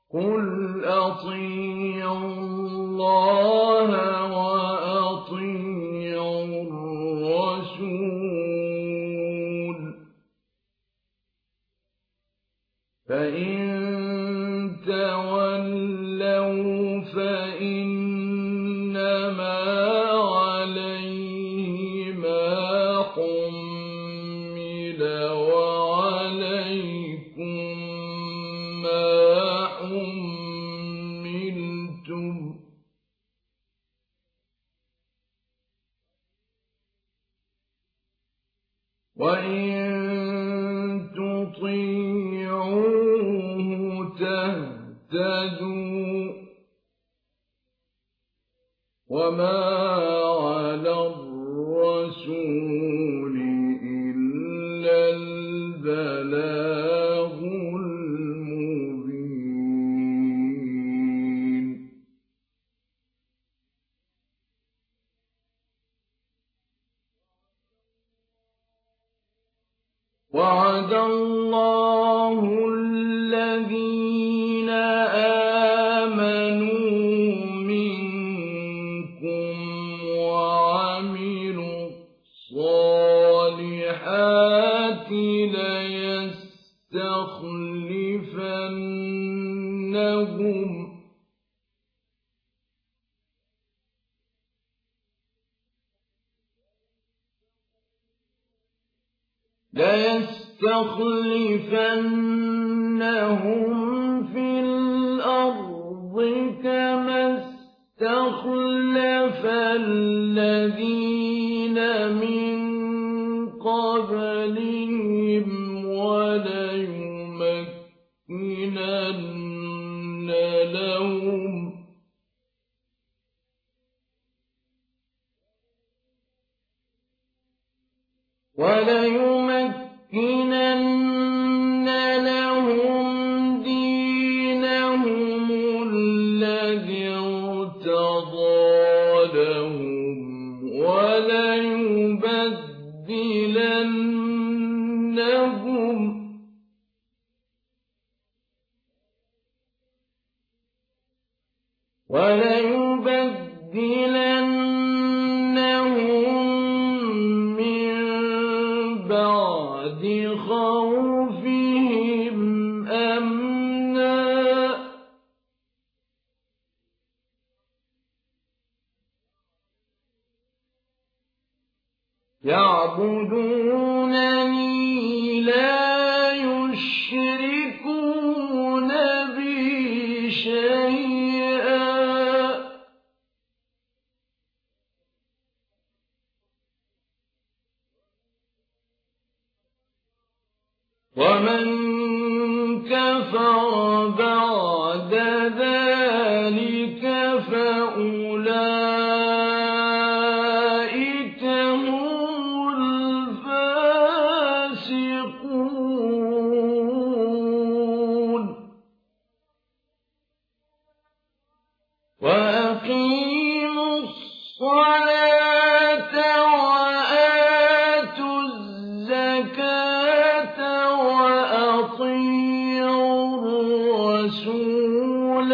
قُلْ أَطِيعُوا اللَّهَ وَأَطِيعُوا الرَّسُولَ ۖ فَإِن تَوَلَّوْا فَإِنَّمَا عَلَيْهِ مَا حُمِّلَ وَعَلَيْكُم مَّا حُمِّلْتُمْ ۖ وَإِن تُطِيعُوهُ تَهْتَدُوا ۚ وَمَا عَلَى الرَّسُولِ إِلَّا الْبَلَاغُ الْمُبِينُ وَعَدَ اللَّهُ الَّذِينَ آمَنُوا مِنكُمْ وَعَمِلُوا الصَّالِحَاتِ لَيَسْتَخْلِفَنَّهُمْ فِي الْأَرْضِ كَمَا اسْتَخْلَفَ الَّذِينَ مِن قَبْلِهِمْ وَلَيُمَكِّنَنَّ لَهُمْ دِينَهُمُ الَّذِي ارْتَضَىٰ لَهُمْ وَلَيُبَدِّلَنَّهُم مِّن بَعْدِ خَوْفِهِمْ أَمْنًا ۚ يَعْبُدُونَنِي لَا يُشْرِكُونَ بِي شَيْئًا ۚ وَمَن كَفَرَ بَعْدَ ذَٰلِكَ فَأُولَٰئِكَ هُمُ الْفَاسِقُونَ وَأَقِيمُوا الصَّلَاةَ وَآتُوا الزَّكَاةَ وَأَطِيعُوا الرَّسُولَ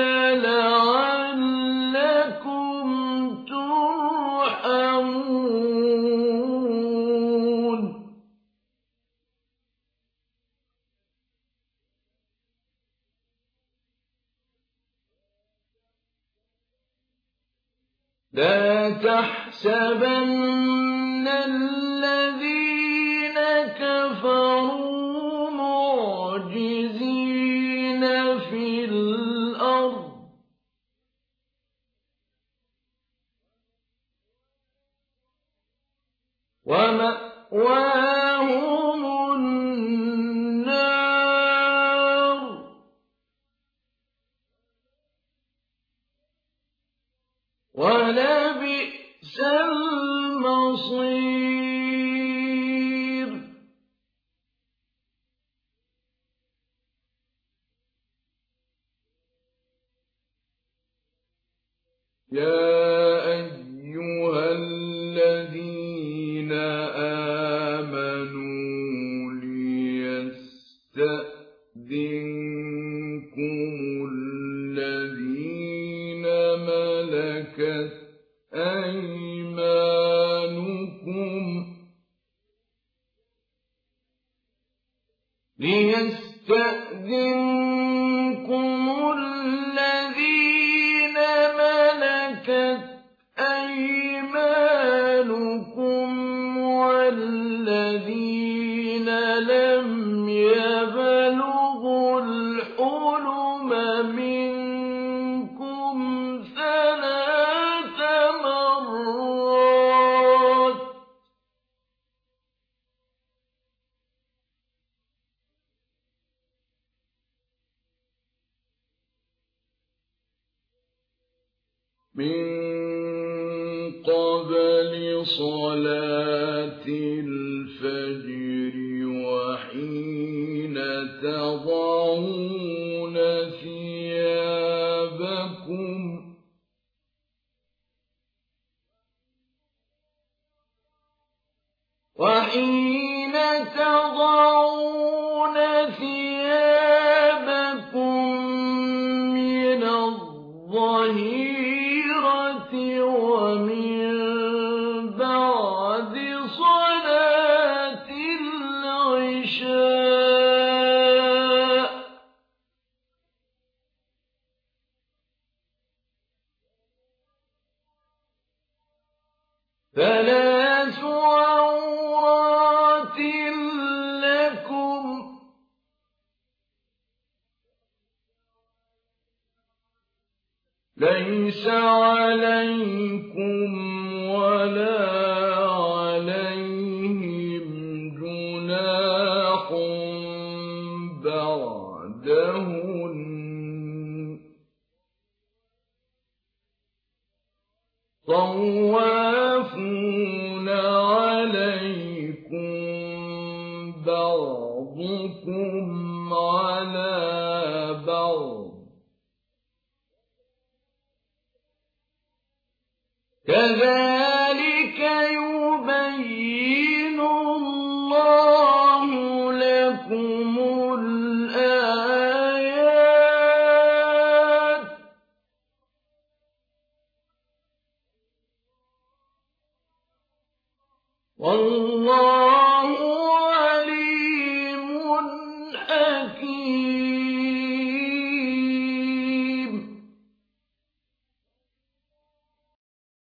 لَعَلَّكُمْ تُرْحَمُونَ لَا تَحْسَبَنَّ الَّذِينَ كَفَرُوا مُعْجِزِينَ فِي الْأَرْضِ ۚ وَمَأْوَاهُمُ النَّارُ ۖ وَلَبِئْسَ الْمَصِيرُ يَا أَيُّهَا الَّذِينَ آمَنُوا لِيَسْتَأْذِنكُمُ ليستأذنكم الذين ملكت أيمانكم والذين لم يبلغوا الحلم منكم ثلاث مرات من قبل صلاة الفجر وحين تضعون ثيابكم من الظهيرة ومن بعد صلاة العشاء ثلاث عورات لكم ليس عليكم ولا عليهم جناح بعدهن طوافون عليكم بعضكم على بعض كذلك يبين الله لكم الآيات والله